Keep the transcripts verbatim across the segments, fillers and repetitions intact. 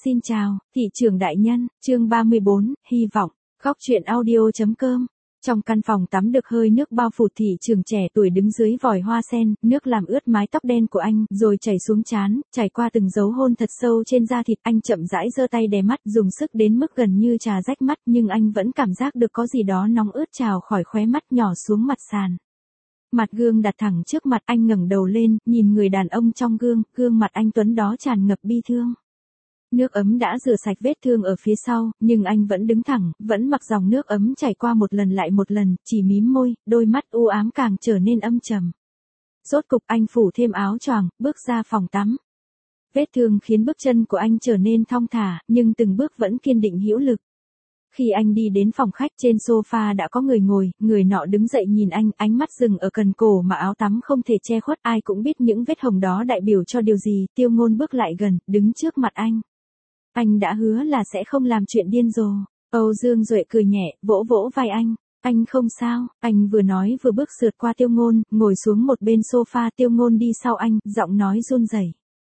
Xin chào, thị trường đại nhân, chương ba mươi bốn, hy vọng, góc truyện audio.com. Trong căn phòng tắm được hơi nước bao phủ, thị trường trẻ tuổi đứng dưới vòi hoa sen, nước làm ướt mái tóc đen của anh, rồi chảy xuống trán, trải qua từng dấu hôn thật sâu trên da thịt. Anh chậm rãi giơ tay đè mắt, dùng sức đến mức gần như trà rách mắt, nhưng anh vẫn cảm giác được có gì đó nóng ướt trào khỏi khóe mắt nhỏ xuống mặt sàn. Mặt gương đặt thẳng trước mặt, anh ngẩng đầu lên, nhìn người đàn ông trong gương, gương mặt anh tuấn đó tràn ngập bi thương. Nước ấm đã rửa sạch vết thương ở phía sau, nhưng anh vẫn đứng thẳng, vẫn mặc dòng nước ấm chảy qua một lần lại một lần, chỉ mím môi, đôi mắt u ám càng trở nên âm trầm. Rốt cục anh phủ thêm áo choàng, bước ra phòng tắm. Vết thương khiến bước chân của anh trở nên thong thả, nhưng từng bước vẫn kiên định hữu lực. Khi anh đi đến phòng khách, trên sofa đã có người ngồi, người nọ đứng dậy nhìn anh, ánh mắt dừng ở cần cổ mà áo tắm không thể che khuất. Ai cũng biết những vết hồng đó đại biểu cho điều gì. Tiêu Ngôn bước lại gần, đứng trước mặt anh. Anh đã hứa là sẽ không làm chuyện điên rồ. Âu Dương Duệ cười nhẹ, vỗ vỗ vai anh. Anh không sao, anh vừa nói vừa bước sượt qua Tiêu Ngôn, ngồi xuống một bên sofa. Tiêu Ngôn đi sau anh, giọng nói run rẩy.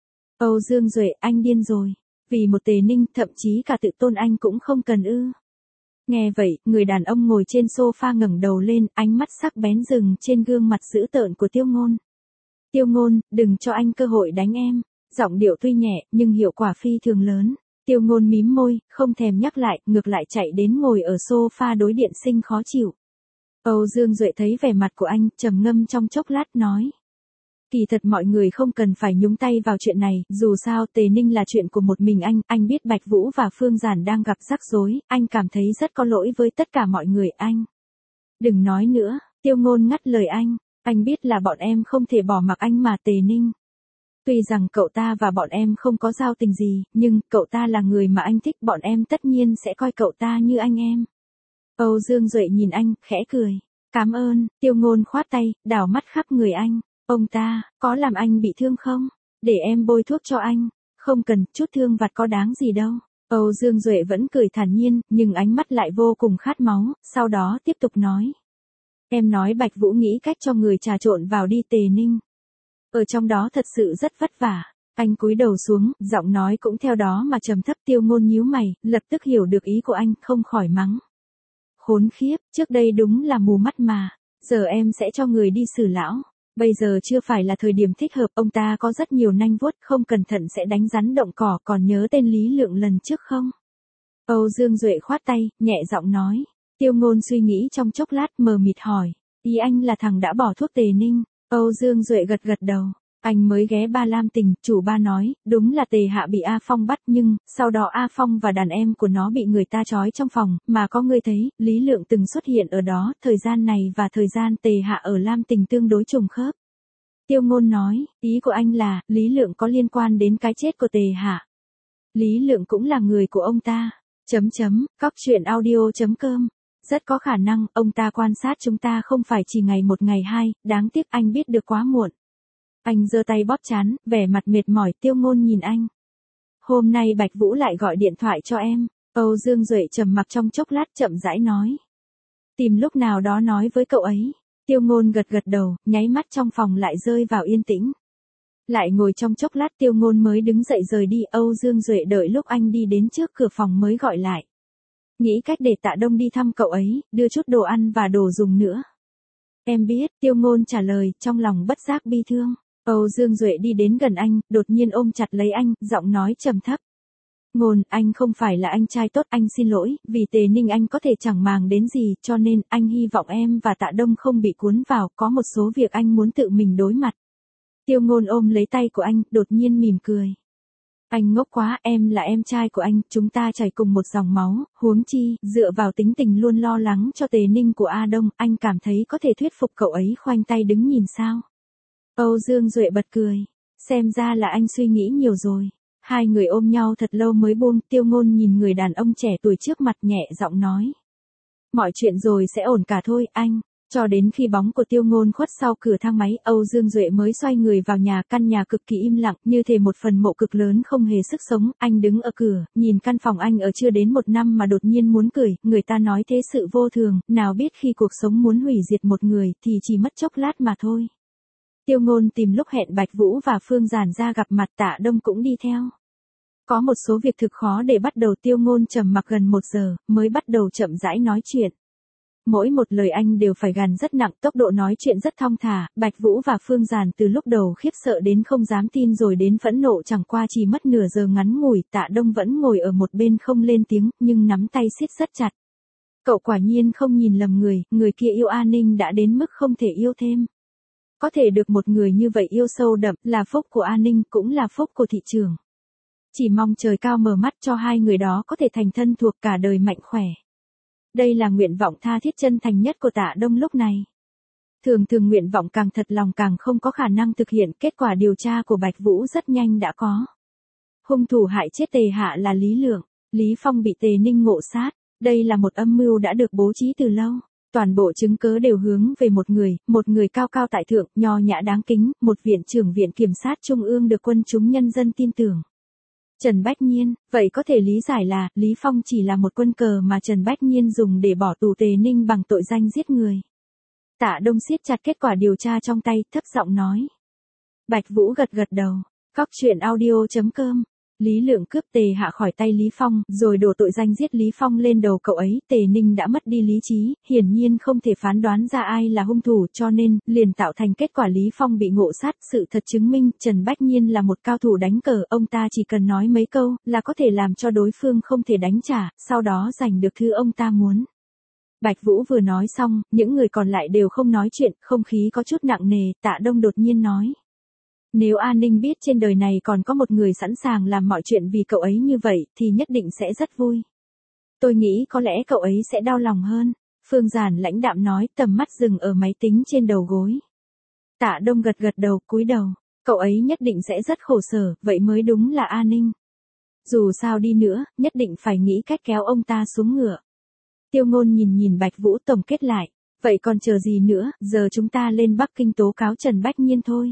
Âu Dương Duệ, anh điên rồi. Vì một Tề Ninh, thậm chí cả tự tôn anh cũng không cần ư? Nghe vậy, người đàn ông ngồi trên sofa ngẩng đầu lên, ánh mắt sắc bén dừng trên gương mặt dữ tợn của Tiêu Ngôn. Tiêu Ngôn, đừng cho anh cơ hội đánh em. Giọng điệu tuy nhẹ, nhưng hiệu quả phi thường lớn. Tiêu Ngôn mím môi, không thèm nhắc lại, ngược lại chạy đến ngồi ở sofa đối diện sinh khó chịu. Âu Dương Duệ thấy vẻ mặt của anh, trầm ngâm trong chốc lát nói. Kỳ thật mọi người không cần phải nhúng tay vào chuyện này, dù sao Tề Ninh là chuyện của một mình anh, anh biết Bạch Vũ và Phương Giản đang gặp rắc rối, anh cảm thấy rất có lỗi với tất cả mọi người. Anh đừng nói nữa, Tiêu Ngôn ngắt lời anh, anh biết là bọn em không thể bỏ mặc anh mà Tề Ninh. Tuy rằng cậu ta và bọn em không có giao tình gì, nhưng cậu ta là người mà anh thích, bọn em tất nhiên sẽ coi cậu ta như anh em. Âu Dương Duệ nhìn anh, khẽ cười. Cảm ơn. Tiêu Ngôn khoát tay, đảo mắt khắp người anh. Ông ta, có làm anh bị thương không? Để em bôi thuốc cho anh. Không cần, chút thương vặt có đáng gì đâu. Âu Dương Duệ vẫn cười thản nhiên, nhưng ánh mắt lại vô cùng khát máu, sau đó tiếp tục nói. Em nói Bạch Vũ nghĩ cách cho người trà trộn vào đi Tề Ninh. Ở trong đó thật sự rất vất vả. Anh cúi đầu xuống, giọng nói cũng theo đó mà trầm thấp. Tiêu Ngôn nhíu mày, lập tức hiểu được ý của anh, không khỏi mắng. Khốn khiếp, trước đây đúng là mù mắt mà. Giờ em sẽ cho người đi xử lão. Bây giờ chưa phải là thời điểm thích hợp, ông ta có rất nhiều nanh vuốt, không cẩn thận sẽ đánh rắn động cỏ. Còn nhớ tên Lý Lượng lần trước không? Âu Dương Duệ khoát tay, nhẹ giọng nói. Tiêu Ngôn suy nghĩ trong chốc lát, mờ mịt hỏi. Ý anh là thằng đã bỏ thuốc Tề Ninh? Âu Dương Duệ gật gật đầu. Anh mới ghé Ba Lam Tình, chủ Ba nói, đúng là Tề Hạ bị A Phong bắt, nhưng sau đó A Phong và đàn em của nó bị người ta trói trong phòng, mà có người thấy, Lý Lượng từng xuất hiện ở đó, thời gian này và thời gian Tề Hạ ở Lam Tình tương đối trùng khớp. Tiêu Ngôn nói, ý của anh là, Lý Lượng có liên quan đến cái chết của Tề Hạ. Lý Lượng cũng là người của ông ta. Chấm chấm, góc truyện audio.com. Rất có khả năng, ông ta quan sát chúng ta không phải chỉ ngày một ngày hai, đáng tiếc anh biết được quá muộn. Anh giơ tay bóp trán, vẻ mặt mệt mỏi. Tiêu Ngôn nhìn anh. Hôm nay Bạch Vũ lại gọi điện thoại cho em. Âu Dương Duệ trầm mặc trong chốc lát, chậm rãi nói. Tìm lúc nào đó nói với cậu ấy. Tiêu Ngôn gật gật đầu, nháy mắt trong phòng lại rơi vào yên tĩnh. Lại ngồi trong chốc lát, Tiêu Ngôn mới đứng dậy rời đi. Âu Dương Duệ đợi lúc anh đi đến trước cửa phòng mới gọi lại. Nghĩ cách để Tạ Đông đi thăm cậu ấy, đưa chút đồ ăn và đồ dùng nữa. Em biết, Tiêu Ngôn trả lời, trong lòng bất giác bi thương. Âu Dương Duệ đi đến gần anh, đột nhiên ôm chặt lấy anh, giọng nói trầm thấp. Ngôn, anh không phải là anh trai tốt, anh xin lỗi, vì Tề Ninh anh có thể chẳng màng đến gì, cho nên, anh hy vọng em và Tạ Đông không bị cuốn vào, có một số việc anh muốn tự mình đối mặt. Tiêu Ngôn ôm lấy tay của anh, đột nhiên mỉm cười. Anh ngốc quá, em là em trai của anh, chúng ta chảy cùng một dòng máu, huống chi, dựa vào tính tình luôn lo lắng cho Tề Ninh của A Đông, anh cảm thấy có thể thuyết phục cậu ấy khoanh tay đứng nhìn sao? Âu Dương Duệ bật cười, xem ra là anh suy nghĩ nhiều rồi. Hai người ôm nhau thật lâu mới buông. Tiêu Ngôn nhìn người đàn ông trẻ tuổi trước mặt, nhẹ giọng nói. Mọi chuyện rồi sẽ ổn cả thôi, anh. Cho đến khi bóng của Tiêu Ngôn khuất sau cửa thang máy, Âu Dương Duệ mới xoay người vào nhà. Căn nhà cực kỳ im lặng, như thể một phần mộ cực lớn không hề sức sống. Anh đứng ở cửa, nhìn căn phòng anh ở chưa đến một năm mà đột nhiên muốn cười. Người ta nói thế sự vô thường, nào biết khi cuộc sống muốn hủy diệt một người thì chỉ mất chốc lát mà thôi. Tiêu Ngôn tìm lúc hẹn Bạch Vũ và Phương Giản ra gặp mặt, Tạ Đông cũng đi theo. Có một số việc thực khó để bắt đầu. Tiêu Ngôn trầm mặc gần một giờ, mới bắt đầu chậm rãi nói chuyện. Mỗi một lời anh đều phải gàn rất nặng, tốc độ nói chuyện rất thong thả. Bạch Vũ và Phương Giản từ lúc đầu khiếp sợ đến không dám tin rồi đến phẫn nộ, chẳng qua chỉ mất nửa giờ ngắn ngủi. Tạ Đông vẫn ngồi ở một bên không lên tiếng, nhưng nắm tay siết rất chặt. Cậu quả nhiên không nhìn lầm người, người kia yêu A Ninh đã đến mức không thể yêu thêm. Có thể được một người như vậy yêu sâu đậm, là phúc của A Ninh, cũng là phúc của thị trường. Chỉ mong trời cao mở mắt cho hai người đó có thể thành thân thuộc cả đời mạnh khỏe. Đây là nguyện vọng tha thiết chân thành nhất của Tạ Đông lúc này. Thường thường nguyện vọng càng thật lòng càng không có khả năng thực hiện, kết quả điều tra của Bạch Vũ rất nhanh đã có. Hung thủ hại chết Tề Hạ là Lý Lượng, Lý Phong bị Tề Ninh ngộ sát, đây là một âm mưu đã được bố trí từ lâu. Toàn bộ chứng cứ đều hướng về một người, một người cao cao tại thượng, nho nhã đáng kính, một viện trưởng viện kiểm sát trung ương được quân chúng nhân dân tin tưởng. Trần Bách Nhiên, vậy có thể lý giải là, Lý Phong chỉ là một quân cờ mà Trần Bách Nhiên dùng để bỏ tù Tề Ninh bằng tội danh giết người. Tạ Đông siết chặt kết quả điều tra trong tay, thấp giọng nói. Bạch Vũ gật gật đầu, Cóc truyện audio chấm com. Lý Lượng cướp Tề Hạ khỏi tay Lý Phong, rồi đổ tội danh giết Lý Phong lên đầu cậu ấy. Tề Ninh đã mất đi lý trí, hiển nhiên không thể phán đoán ra ai là hung thủ, cho nên, liền tạo thành kết quả Lý Phong bị ngộ sát. Sự thật chứng minh, Trần Bách Nhiên là một cao thủ đánh cờ, ông ta chỉ cần nói mấy câu, là có thể làm cho đối phương không thể đánh trả, sau đó giành được thứ ông ta muốn. Bạch Vũ vừa nói xong, những người còn lại đều không nói chuyện, không khí có chút nặng nề. Tạ Đông đột nhiên nói. Nếu A Ninh biết trên đời này còn có một người sẵn sàng làm mọi chuyện vì cậu ấy như vậy, thì nhất định sẽ rất vui. Tôi nghĩ có lẽ cậu ấy sẽ đau lòng hơn. Phương Giản lãnh đạm nói, tầm mắt dừng ở máy tính trên đầu gối. Tạ Đông gật gật đầu, cúi đầu. Cậu ấy nhất định sẽ rất khổ sở, vậy mới đúng là A Ninh. Dù sao đi nữa, nhất định phải nghĩ cách kéo ông ta xuống ngựa. Tiêu Ngôn nhìn nhìn Bạch Vũ tổng kết lại. Vậy còn chờ gì nữa, giờ chúng ta lên Bắc Kinh tố cáo Trần Bách Nhiên thôi.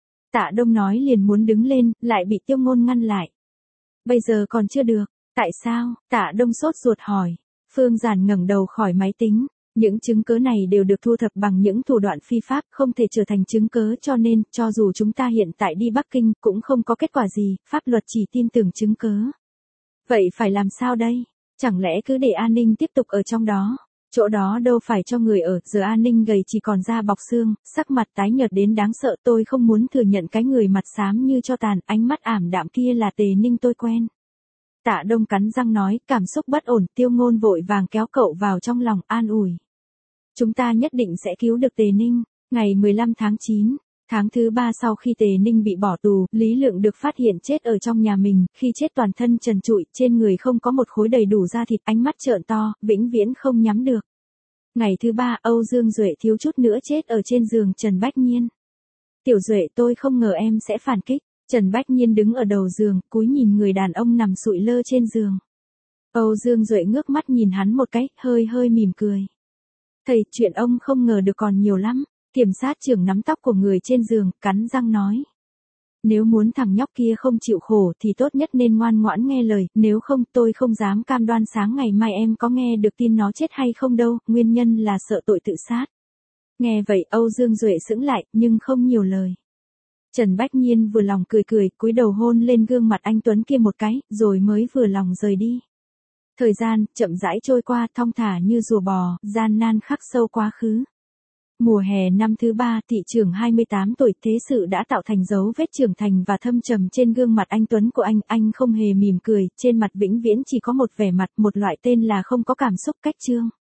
Tạ Đông nói liền muốn đứng lên, lại bị Tiêu Ngôn ngăn lại. Bây giờ còn chưa được, tại sao? Tạ Đông sốt ruột hỏi. Phương Giản ngẩng đầu khỏi máy tính. Những chứng cứ này đều được thu thập bằng những thủ đoạn phi pháp, không thể trở thành chứng cứ, cho nên, cho dù chúng ta hiện tại đi Bắc Kinh, cũng không có kết quả gì, pháp luật chỉ tin tưởng chứng cứ. Vậy phải làm sao đây? Chẳng lẽ cứ để An Ninh tiếp tục ở trong đó? Chỗ đó đâu phải cho người ở, giờ An Ninh gầy chỉ còn da bọc xương, sắc mặt tái nhợt đến đáng sợ. Tôi không muốn thừa nhận cái người mặt xám như cho tàn, ánh mắt ảm đạm kia là Tề Ninh tôi quen. Tạ Đông cắn răng nói, cảm xúc bất ổn. Tiêu Ngôn vội vàng kéo cậu vào trong lòng, an ủi. Chúng ta nhất định sẽ cứu được Tề Ninh. Ngày mười lăm tháng chín, tháng thứ ba sau khi Tề Ninh bị bỏ tù, Lý Lượng được phát hiện chết ở trong nhà mình, khi chết toàn thân trần trụi, trên người không có một khối đầy đủ da thịt, ánh mắt trợn to, vĩnh viễn không nhắm được. Ngày thứ ba, Âu Dương Duệ thiếu chút nữa chết ở trên giường Trần Bách Nhiên. Tiểu Duệ, tôi không ngờ em sẽ phản kích. Trần Bách Nhiên đứng ở đầu giường, cúi nhìn người đàn ông nằm sụi lơ trên giường. Âu Dương Duệ ngước mắt nhìn hắn một cái, hơi hơi mỉm cười. Thầy, chuyện ông không ngờ được còn nhiều lắm. Kiểm sát trưởng nắm tóc của người trên giường, cắn răng nói. Nếu muốn thằng nhóc kia không chịu khổ thì tốt nhất nên ngoan ngoãn nghe lời, nếu không tôi không dám cam đoan sáng ngày mai em có nghe được tin nó chết hay không đâu, nguyên nhân là sợ tội tự sát. Nghe vậy Âu Dương Duệ sững lại, nhưng không nhiều lời. Trần Bách Nhiên vừa lòng cười cười, cúi đầu hôn lên gương mặt anh Tuấn kia một cái, rồi mới vừa lòng rời đi. Thời gian, chậm rãi trôi qua, thong thả như rùa bò, gian nan khắc sâu quá khứ. Mùa hè năm thứ ba, thị trưởng hai mươi tám tuổi, thế sự đã tạo thành dấu vết trưởng thành và thâm trầm trên gương mặt anh Tuấn của anh, anh không hề mỉm cười, trên mặt vĩnh viễn chỉ có một vẻ mặt, một loại tên là không có cảm xúc, cách trương.